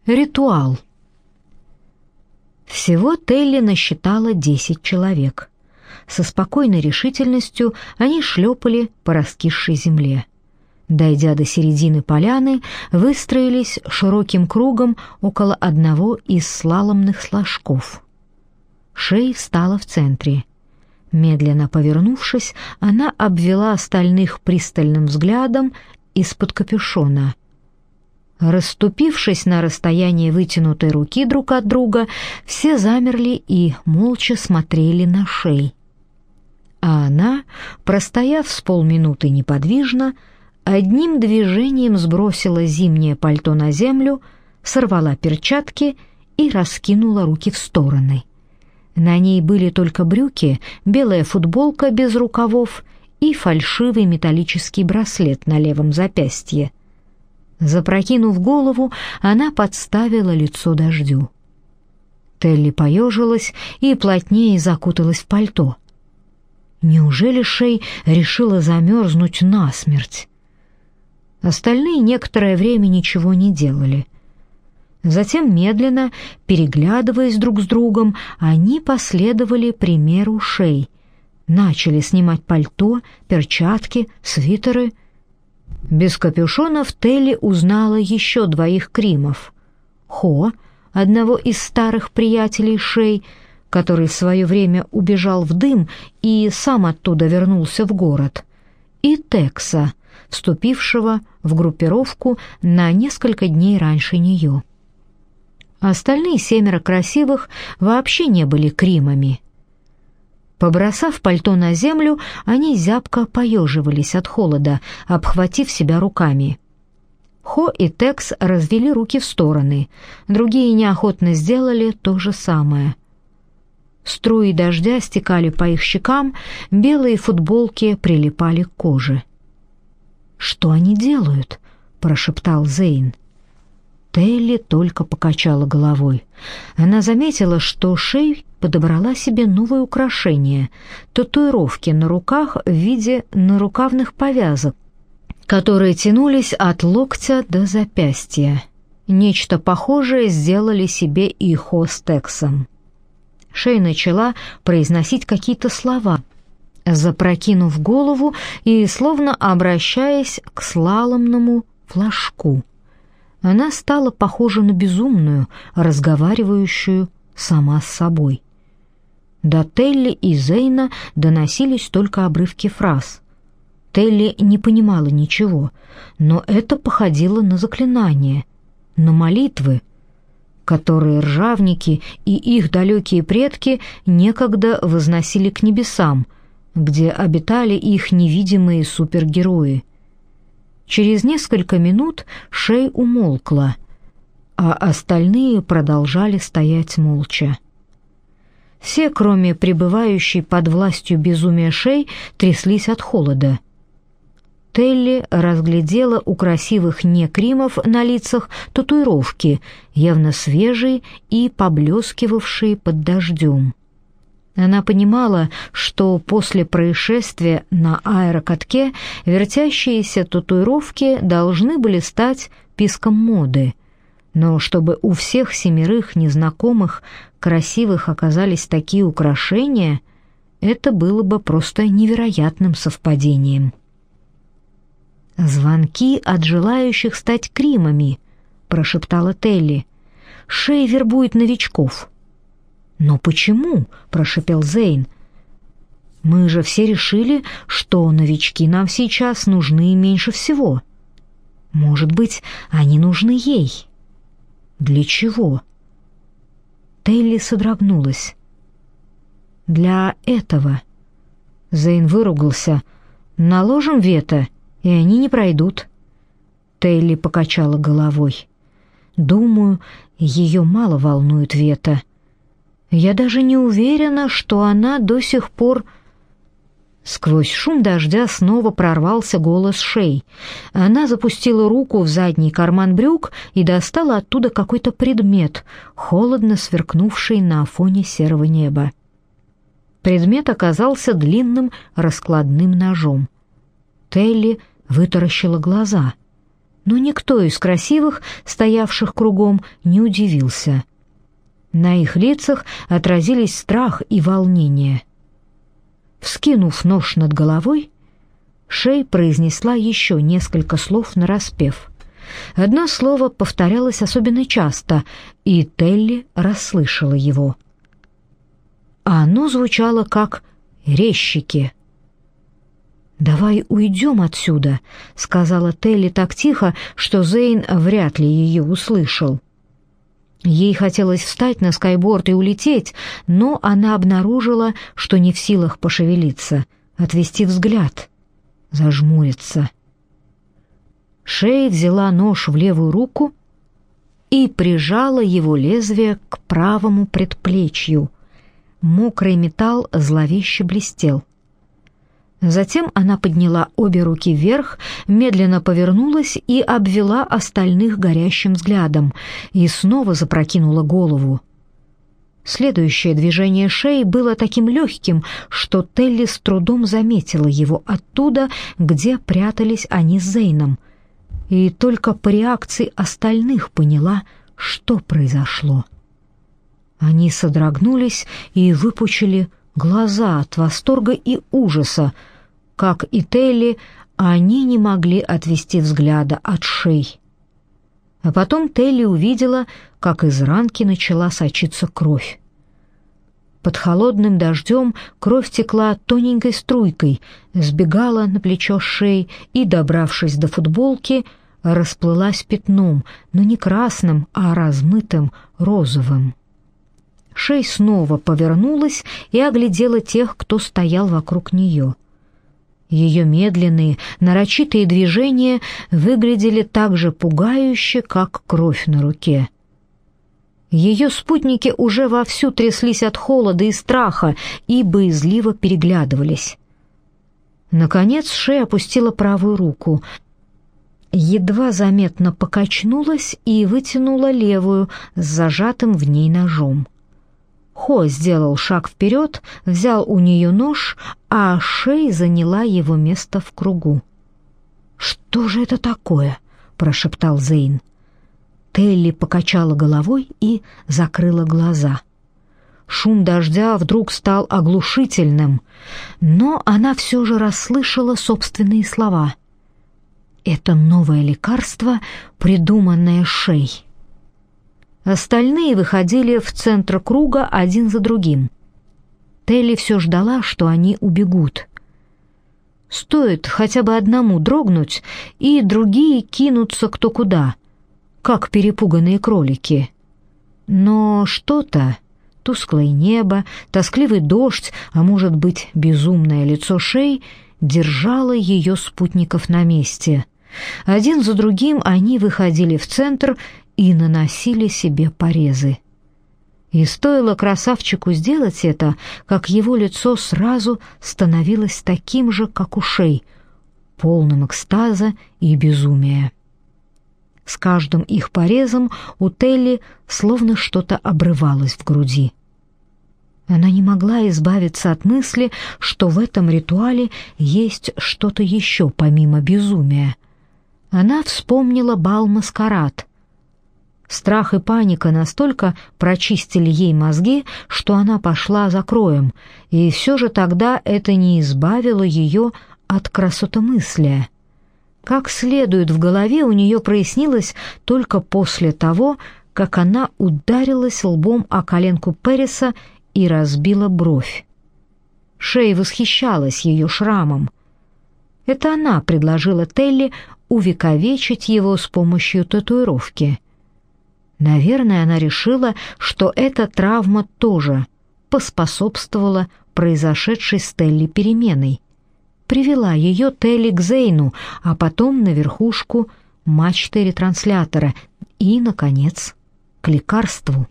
Ритуал. Всего Телли насчитала 10 человек. Со спокойной решительностью они шлепали по раскисшей земле. Дойдя до середины поляны, выстроились широким кругом около одного из слаломных сложков. Шей встала в центре. Медленно повернувшись, она обвела остальных пристальным взглядом из-под капюшона. Расступившись на расстоянии вытянутой руки друг от друга, все замерли и молча смотрели на Шей. А она, простояв с полминуты неподвижно, одним движением сбросила зимнее пальто на землю, сорвала перчатки и раскинула руки в стороны. На ней были только брюки, белая футболка без рукавов и фальшивый металлический браслет на левом запястье. Запрокинув голову, она подставила лицо дождю. Телли поежилась и плотнее закуталась в пальто. Неужели Шей решила замерзнуть насмерть? Остальные некоторое время ничего не делали. Затем, медленно, переглядываясь друг с другом, они последовали примеру Шей. Начали снимать пальто, перчатки, свитеры. Без капюшонов Телли узнала еще 2 кримов. Хо, одного из старых приятелей Шей, который в свое время убежал в дым и сам оттуда вернулся в город, и Текса, вступившего в группировку на несколько дней раньше нее. Остальные 7 красивых вообще не были кримами. Побросав пальто на землю, они зябко поеживались от холода, обхватив себя руками. Хо и Текс развели руки в стороны, другие неохотно сделали то же самое. Струи дождя стекали по их щекам, белые футболки прилипали к коже. «Что они делают?» — прошептал Зейн. Телли только покачала головой. Она заметила, что Шей подобрала себе новое украшение — татуировки на руках в виде нарукавных повязок, которые тянулись от локтя до запястья. Нечто похожее сделали себе и Хо с Тексом. Шей начала произносить какие-то слова, запрокинув голову и словно обращаясь к слаломному флажку. Она стала похожа на безумную, разговаривающую сама с собой. До Телли и Зейна доносились только обрывки фраз. Телли не понимала ничего, но это походило на заклинание, на молитвы, которые ржавники и их далекие предки некогда возносили к небесам, где обитали их невидимые супергерои. Через несколько минут Шей умолкла, а остальные продолжали стоять молча. Все, кроме пребывающей под властью безумия Шей, тряслись от холода. Телли разглядела у красивых некримов на лицах татуировки, явно свежие и поблескивавшие под дождем. Она понимала, что после происшествия на аэрокатке вертящиеся татуировки должны были стать писком моды, но чтобы у всех 7 незнакомых красивых оказались такие украшения, это было бы просто невероятным совпадением. «Звонки от желающих стать кримами», — прошептала Телли. «Шей вербует новичков». «Но почему?» — прошепел Зейн. «Мы же все решили, что новички нам сейчас нужны меньше всего. Может быть, они нужны ей?» «Для чего?» Телли содрогнулась. «Для этого». Зейн выругался. «Наложим вето, и они не пройдут». Телли покачала головой. «Думаю, ее мало волнует вето. Я даже не уверена, что она до сих пор...» Сквозь шум дождя снова прорвался голос Шей. Она запустила руку в задний карман брюк и достала оттуда какой-то предмет, холодно сверкнувший на фоне серого неба. Предмет оказался длинным раскладным ножом. Телли вытаращила глаза. но никто из красивых, стоявших кругом, не удивился. На их лицах отразились страх и волнение. Вскинув нож над головой, Шей произнесла еще несколько слов нараспев. Одно слово повторялось особенно часто, и Телли расслышала его. А оно звучало как «резчики». «Давай уйдем отсюда», — сказала Телли так тихо, что Зейн вряд ли ее услышал. Ей хотелось встать на скайборд и улететь, но она обнаружила, что не в силах пошевелиться, отвести взгляд, зажмуриться. Шей взяла нож в левую руку и прижала его лезвие к правому предплечью. Мокрый металл зловеще блестел. Затем она подняла обе руки вверх, медленно повернулась и обвела остальных горящим взглядом, и снова запрокинула голову. Следующее движение Шей было таким легким, что Телли с трудом заметила его оттуда, где прятались они с Зейном, и только по реакции остальных поняла, что произошло. Они содрогнулись и выпучили глаза от восторга и ужаса. Как и Телли, они не могли отвести взгляда от Шей. А потом Телли увидела, как из ранки начала сочиться кровь. Под холодным дождем кровь текла тоненькой струйкой, сбегала на плечо Шей и, добравшись до футболки, расплылась пятном, но не красным, а размытым розовым. Шей снова повернулась и оглядела тех, кто стоял вокруг нее. Ее медленные, нарочитые движения выглядели так же пугающе, как кровь на руке. Ее спутники уже вовсю тряслись от холода и страха и боязливо переглядывались. Наконец Шей опустила правую руку, едва заметно покачнулась и вытянула левую с зажатым в ней ножом. Хо сделал шаг вперед, взял у нее нож, а Шей заняла его место в кругу. «Что же это такое?» — прошептал Зейн. Телли покачала головой и закрыла глаза. Шум дождя вдруг стал оглушительным, но она все же расслышала собственные слова. «Это новое лекарство, придуманное Шей». Остальные выходили в центр круга один за другим. Телли все ждала, что они убегут. Стоит хотя бы одному дрогнуть, и другие кинутся кто куда, как перепуганные кролики. Но что-то, тусклое небо, тоскливый дождь, а может быть, безумное лицо Шей, держало ее спутников на месте. Один за другим они выходили в центр и наносили себе порезы. И стоило красавчику сделать это, как его лицо сразу становилось таким же, как у Шей, полным экстаза и безумия. С каждым их порезом у Телли словно что-то обрывалось в груди. Она не могла избавиться от мысли, что в этом ритуале есть что-то еще помимо безумия. Она вспомнила бал-маскарад. Страх и паника настолько прочистили ей мозги, что она пошла за кроем, и все же тогда это не избавило ее от красотомыслия. Как следует в голове у нее прояснилось только после того, как она ударилась лбом о коленку Переса и разбила бровь. Шей восхищалась ее шрамом. Это она предложила Телли увековечить его с помощью татуировки. Наверное, она решила, что эта травма тоже поспособствовала произошедшей с Телли переменой. Привела ее Телли к Зейну, а потом на верхушку мачты ретранслятора и, наконец, к лекарству.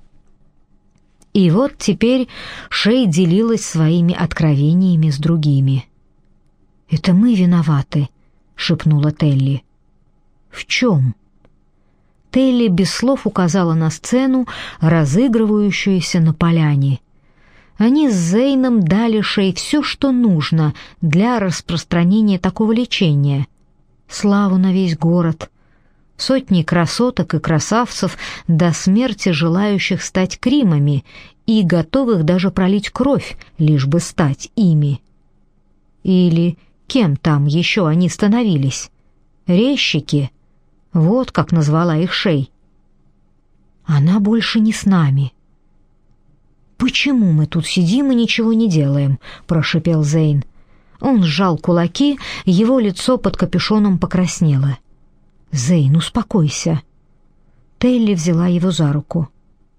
И вот теперь Шей делилась своими откровениями с другими. «Это мы виноваты», — шепнула Телли. «В чем?» Телли без слов указала на сцену, разыгрывающуюся на поляне. Они с Зейном дали Шей все, что нужно для распространения такого лечения. Славу на весь город, сотни красоток и красавцев, до смерти желающих стать Кримами и готовых даже пролить кровь, лишь бы стать ими. Или кем там еще они становились? Резчики? Вот как назвала их Шей. Она больше не с нами. «Почему мы тут сидим и ничего не делаем?» — прошипел Зейн. Он сжал кулаки, его лицо под капюшоном покраснело. «Зейн, успокойся». Телли взяла его за руку.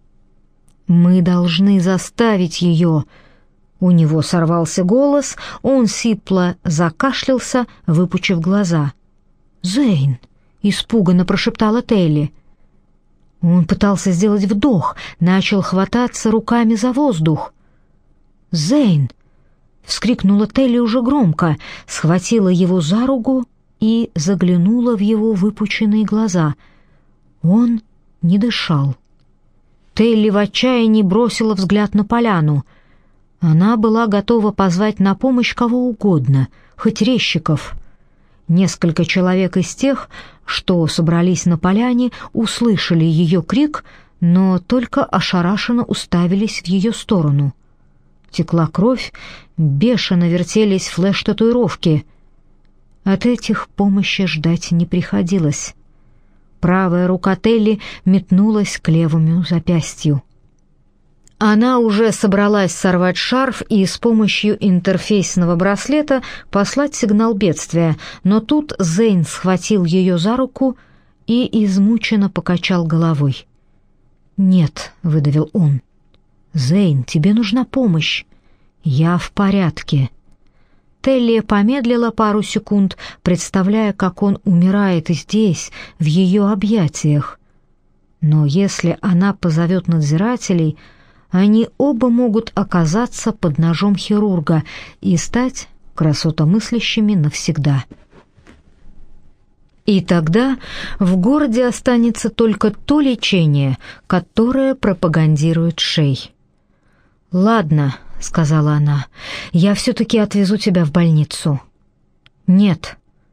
«Мы должны заставить ее...» У него сорвался голос, он сипло закашлялся, выпучив глаза. «Зейн!» — испуганно прошептала Телли. Он пытался сделать вдох, начал хвататься руками за воздух. «Зейн!» — вскрикнула Телли уже громко, схватила его за руку и заглянула в его выпученные глаза. Он не дышал. Телли в отчаянии бросила взгляд на поляну. Она была готова позвать на помощь кого угодно, хоть резчиков. Несколько человек из тех, что собрались на поляне, услышали ее крик, но только ошарашенно уставились в ее сторону. Текла кровь, бешено вертелись флеш-татуировки. От этих помощи ждать не приходилось. Правая рука Телли метнулась к левому запястью. Она уже собралась сорвать шарф и с помощью интерфейсного браслета послать сигнал бедствия, но тут Зейн схватил ее за руку и измученно покачал головой. «Нет», — выдавил он. «Зейн, тебе нужна помощь». «Я в порядке». Телли помедлила пару секунд, представляя, как он умирает здесь, в ее объятиях. Но если она позовет надзирателей, они оба могут оказаться под ножом хирурга и стать красотомыслящими навсегда. И тогда в городе останется только то лечение, которое пропагандирует Шей. «Ладно», — сказала она, — «я все-таки отвезу тебя в больницу». «Нет».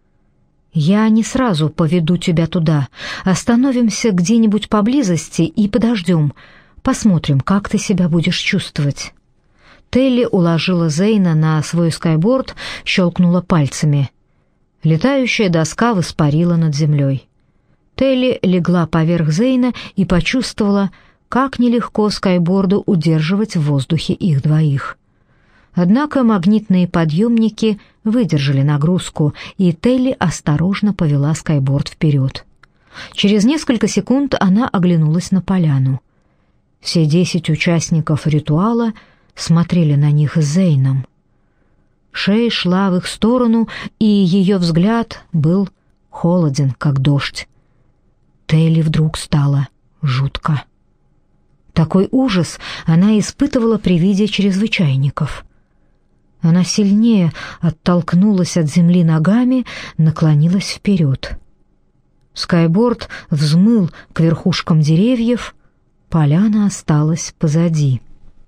«Я не сразу поведу тебя туда. Остановимся где-нибудь поблизости и подождем. Посмотрим, как ты себя будешь чувствовать». Телли уложила Зейна на свой скайборд, щелкнула пальцами. Летающая доска воспарила над землей. Телли легла поверх Зейна и почувствовала, как нелегко скайборду удерживать в воздухе их двоих. Однако магнитные подъемники выдержали нагрузку, и Телли осторожно повела скайборд вперед. Через несколько секунд она оглянулась на поляну. Все 10 участников ритуала смотрели на них с Зейном. Шей шла в их сторону, и ее взгляд был холоден, как дождь. Телли вдруг стало жутко. Такой ужас она испытывала при виде чрезвычайников. Она сильнее оттолкнулась от земли ногами, наклонилась вперед. Скайборд взмыл к верхушкам деревьев, поляна осталась позади.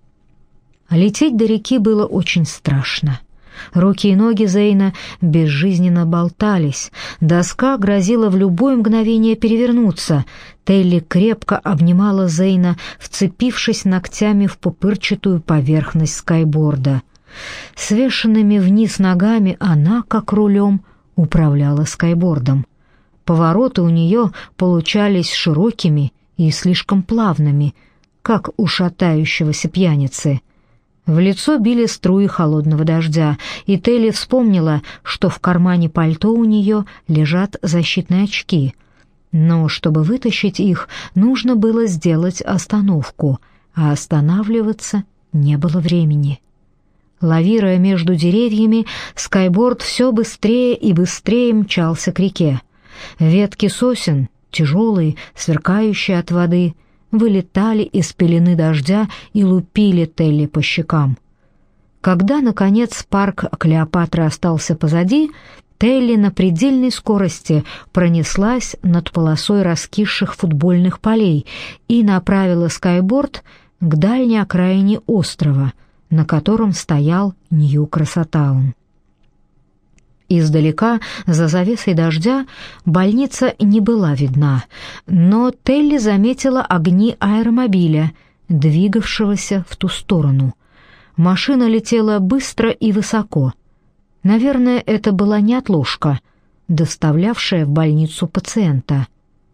Лететь до реки было очень страшно. Руки и ноги Зейна безжизненно болтались, доска грозила в любое мгновение перевернуться. Телли крепко обнимала Зейна, вцепившись ногтями в пупырчатую поверхность скайборда. Свешенными вниз ногами она, как рулем, управляла скайбордом. Повороты у нее получались широкими и слишком плавными, как у шатающегося пьяницы. В лицо били струи холодного дождя, и Телли вспомнила, что в кармане пальто у нее лежат защитные очки. Но чтобы вытащить их, нужно было сделать остановку, а останавливаться не было времени. Лавируя между деревьями, скайборд все быстрее и быстрее мчался к реке. Ветки сосен, тяжелые, сверкающие от воды, вылетали из пелены дождя и лупили Телли по щекам. Когда, наконец, парк Клеопатры остался позади, Телли на предельной скорости пронеслась над полосой раскисших футбольных полей и направила скайборд к дальней окраине острова, на котором стоял Нью-Красотаун. Издалека, за завесой дождя, больница не была видна, но Телли заметила огни аэромобиля, двигавшегося в ту сторону. Машина летела быстро и высоко. Наверное, это была неотложка, доставлявшая в больницу пациента.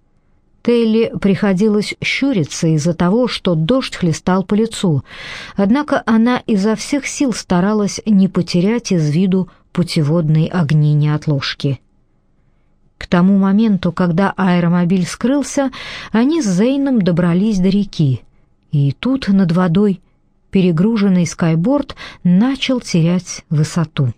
Телли приходилось щуриться из-за того, что дождь хлестал по лицу, однако она изо всех сил старалась не потерять из виду путеводные огни неотложки. К тому моменту, когда аэромобиль скрылся, они с Зейном добрались до реки, и тут над водой перегруженный скайборд начал терять высоту.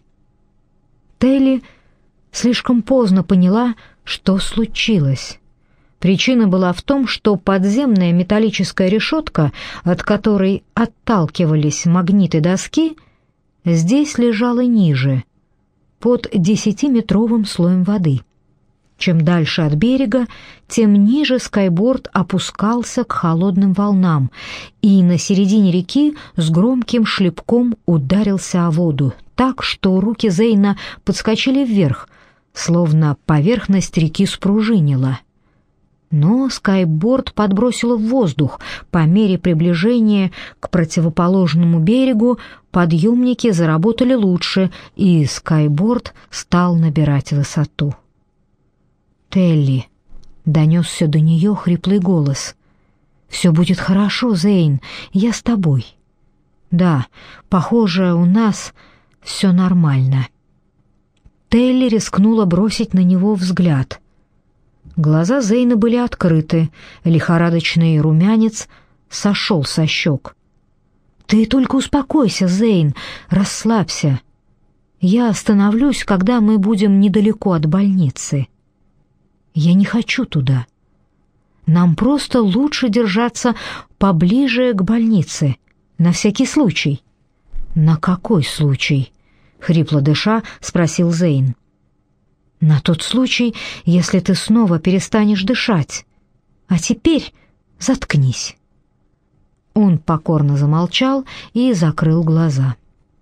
Телли слишком поздно поняла, что случилось. Причина была в том, что подземная металлическая решетка, от которой отталкивались магниты доски, здесь лежала ниже, под 10-метровым слоем воды. Чем дальше от берега, тем ниже скайборд опускался к холодным волнам, и на середине реки с громким шлепком ударился о воду, так что руки Зейна подскочили вверх, словно поверхность реки спружинила. Но скайборд подбросило в воздух. По мере приближения к противоположному берегу подъемники заработали лучше, и скайборд стал набирать высоту. «Телли», — донесся до нее хриплый голос, — «все будет хорошо, Зейн, я с тобой». «Да, похоже, у нас все нормально». Телли рискнула бросить на него взгляд. Глаза Зейна были открыты, лихорадочный румянец сошел со щек. «Ты только успокойся, Зейн, расслабься. Я остановлюсь, когда мы будем недалеко от больницы. Я не хочу туда. Нам просто лучше держаться поближе к больнице, на всякий случай». «На какой случай?» — хрипло дыша спросил Зейн. «На тот случай, если ты снова перестанешь дышать. А теперь заткнись». Он покорно замолчал и закрыл глаза.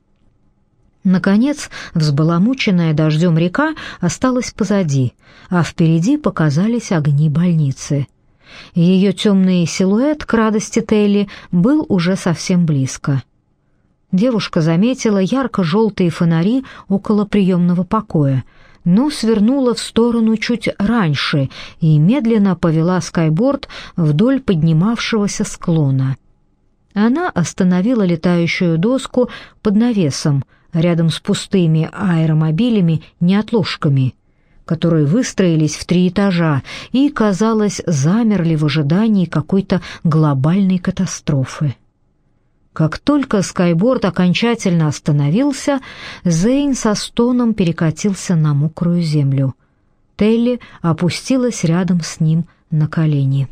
Наконец, взбаламученная дождем река осталась позади, а впереди показались огни больницы. Ее темный силуэт, к радости Телли, был уже совсем близко. Девушка заметила ярко-желтые фонари около приемного покоя, но свернула в сторону чуть раньше и медленно повела скайборд вдоль поднимавшегося склона. Она остановила летающую доску под навесом, рядом с пустыми аэромобилями-неотложками, которые выстроились в 3 этажа и, казалось, замерли в ожидании какой-то глобальной катастрофы. Как только скайборд окончательно остановился, Зейн со стоном перекатился на мокрую землю. Телли опустилась рядом с ним на колени.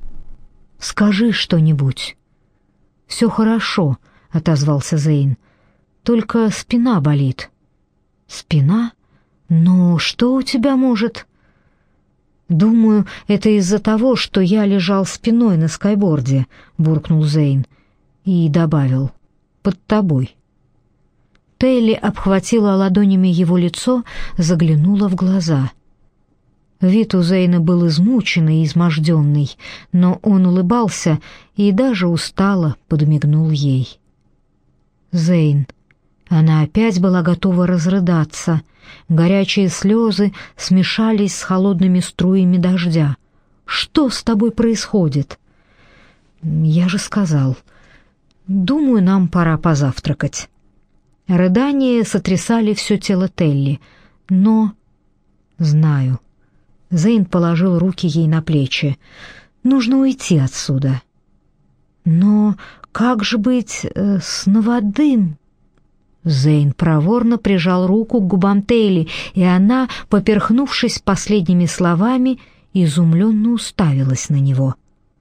«Скажи что-нибудь». «Все хорошо», — отозвался Зейн. «Только спина болит». «Спина? Но что у тебя может?» «Думаю, это из-за того, что я лежал спиной на скайборде», — буркнул Зейн. И добавил: «Под тобой». Телли обхватила ладонями его лицо, заглянула в глаза. Вид у Зейна был измученный и изможденный, но он улыбался и даже устало подмигнул ей. «Зейн». Она опять была готова разрыдаться. Горячие слезы смешались с холодными струями дождя. «Что с тобой происходит?» «Я же сказал. Думаю, нам пора позавтракать». Рыдания сотрясали все тело Телли, но... «Знаю». Зейн положил руки ей на плечи. «Нужно уйти отсюда». «Но как же быть с Новодым?» Зейн проворно прижал руку к губам Телли, и она, поперхнувшись последними словами, изумленно уставилась на него.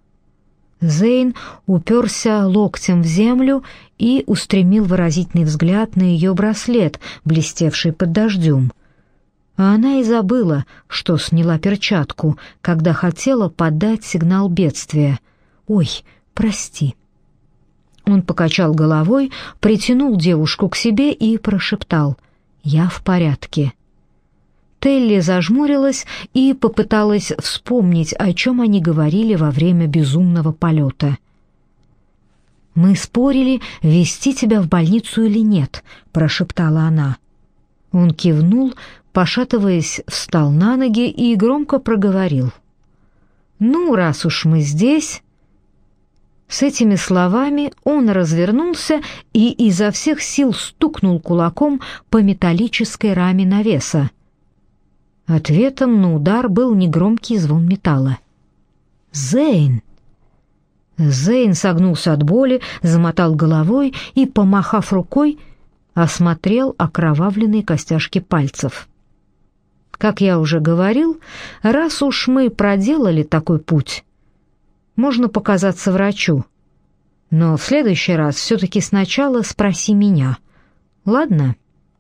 Зейн уперся локтем в землю и устремил выразительный взгляд на ее браслет, блестевший под дождем. А она и забыла, что сняла перчатку, когда хотела подать сигнал бедствия. «Ой, прости». Он покачал головой, притянул девушку к себе и прошептал: «Я в порядке». Телли зажмурилась и попыталась вспомнить, о чем они говорили во время безумного полета. «Мы спорили, везти тебя в больницу или нет», — прошептала она. Он кивнул, пошатываясь, встал на ноги и громко проговорил: «Ну, раз уж мы здесь...» С этими словами он развернулся и изо всех сил стукнул кулаком по металлической раме навеса. Ответом на удар был негромкий звон металла. «Зейн!» Зейн согнулся от боли, замотал головой и, помахав рукой, осмотрел окровавленные костяшки пальцев. «Как я уже говорил, раз уж мы проделали такой путь, можно показаться врачу. Но в следующий раз все-таки сначала спроси меня. Ладно?»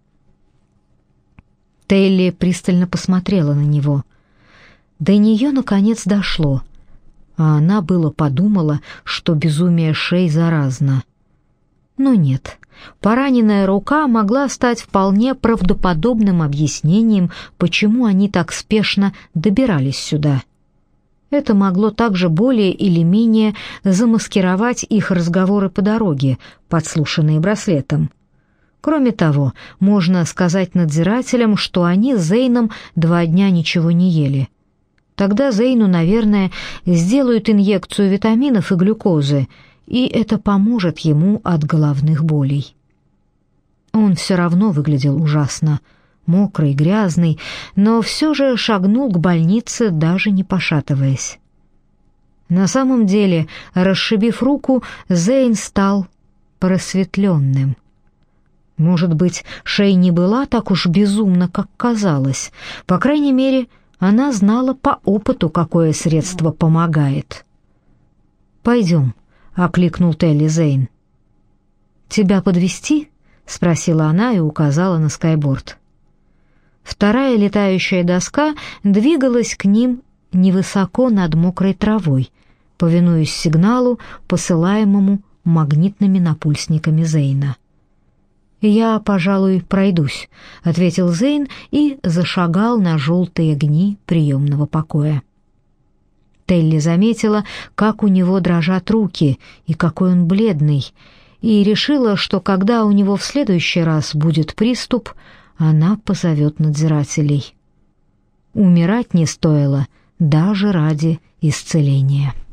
Телли пристально посмотрела на него. До нее наконец дошло, а она было подумала, что безумие Шей заразно. Но нет, пораненная рука могла стать вполне правдоподобным объяснением, почему они так спешно добирались сюда. Это могло также более или менее замаскировать их разговоры по дороге, подслушанные браслетом. Кроме того, можно сказать надзирателям, что они с Зейном 2 дня ничего не ели. Тогда Зейну, наверное, сделают инъекцию витаминов и глюкозы, и это поможет ему от головных болей. Он все равно выглядел ужасно, мокрый, грязный, но все же шагнул к больнице, даже не пошатываясь. На самом деле, расшибив руку, Зейн стал просветленным. Может быть, Шей не была так уж безумна, как казалось. По крайней мере, она знала по опыту, какое средство помогает. «Пойдем», — окликнул Телли Зейн. «Тебя подвезти?» — спросила она и указала на скайборд. Вторая летающая доска двигалась к ним невысоко над мокрой травой, повинуясь сигналу, посылаемому магнитными напульсниками Зейна. «Я, пожалуй, пройдусь», — ответил Зейн и зашагал на желтые огни приемного покоя. Телли заметила, как у него дрожат руки и какой он бледный, и решила, что когда у него в следующий раз будет приступ, она позовет надзирателей. Умирать не стоило даже ради исцеления.